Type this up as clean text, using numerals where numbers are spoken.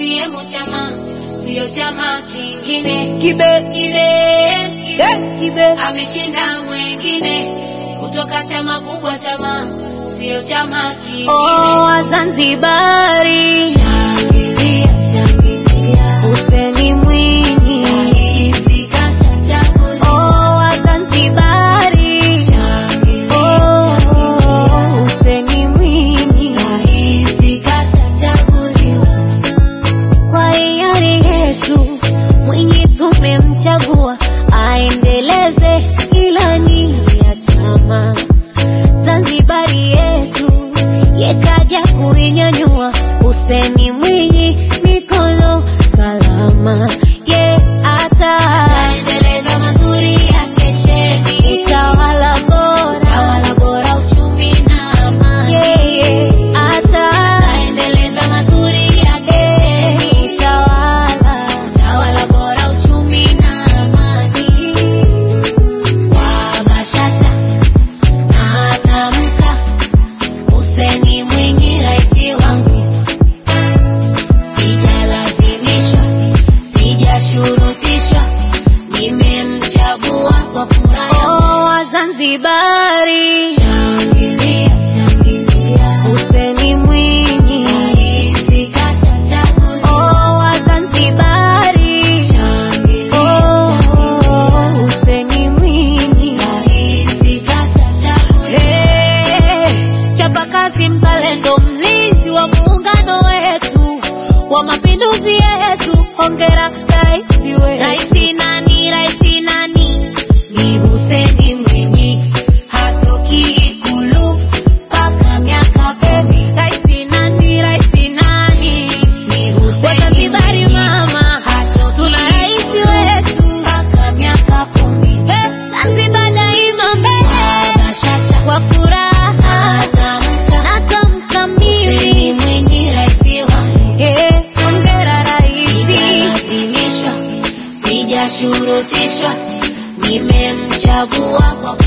CCM chama, sio chama kingine. Kibe ameshinda mwengine, kutoka chama kubwa chama, sio chama kingine. Oh, Wazanzibari Shangilia, shangilia, Hussein Mwinyi, rais kashachaguliwa. oh Wazanzibari Shangilia, shangilia, Hussein Mwinyi, rais kashachaguliwa. kwa hiari yetu Mwinyi tumemchagua aendeleze ilani ya chama. Zanzibari yetu yekaja kuinyanyua, Hussein Mwinyi mikono salama. Ataendeleza mazuri ya kesheni, Utawala bora, uchumi na amani. Ataendeleza mazuri ya kesheni, utawala bora, uchumi na amani. Kwa bashasha na atamka, Hussein Mwinyi raisi wangu. Sijalazimishwa, sijashurutishwa, nimemchagua kwa kura yangu. oh Wazanzibari Shangilia, shangilia, Hussein Mwinyi, rais kashachaguliwa. oh Wazanzibari Shangilia, shangilia, Hussein Mwinyi, rais kashachaguliwa. chapa kazi, mzalendo, mlinzi wa muungano wetu, wa mapinduzi yetu. Hongera rais wetu. Raisi nani, raisi nani? Ni Hussein Mwinyi, hatoki Ikulu mpaka miaka 10. Raisi nani, raisi nani? Ni Hussein Wazanzibari Mwinyi, mama, hatoki tuna rais Ikulu wetu. mpaka miaka 10. Zanzibar daima mbele, Bashasha kwa furaha atamka, natamka Hussein mimi. Mwinyi raisi wangu. Hongera raisi. Sijalazimishwa, sijashurutishwa, nimemchagua kwa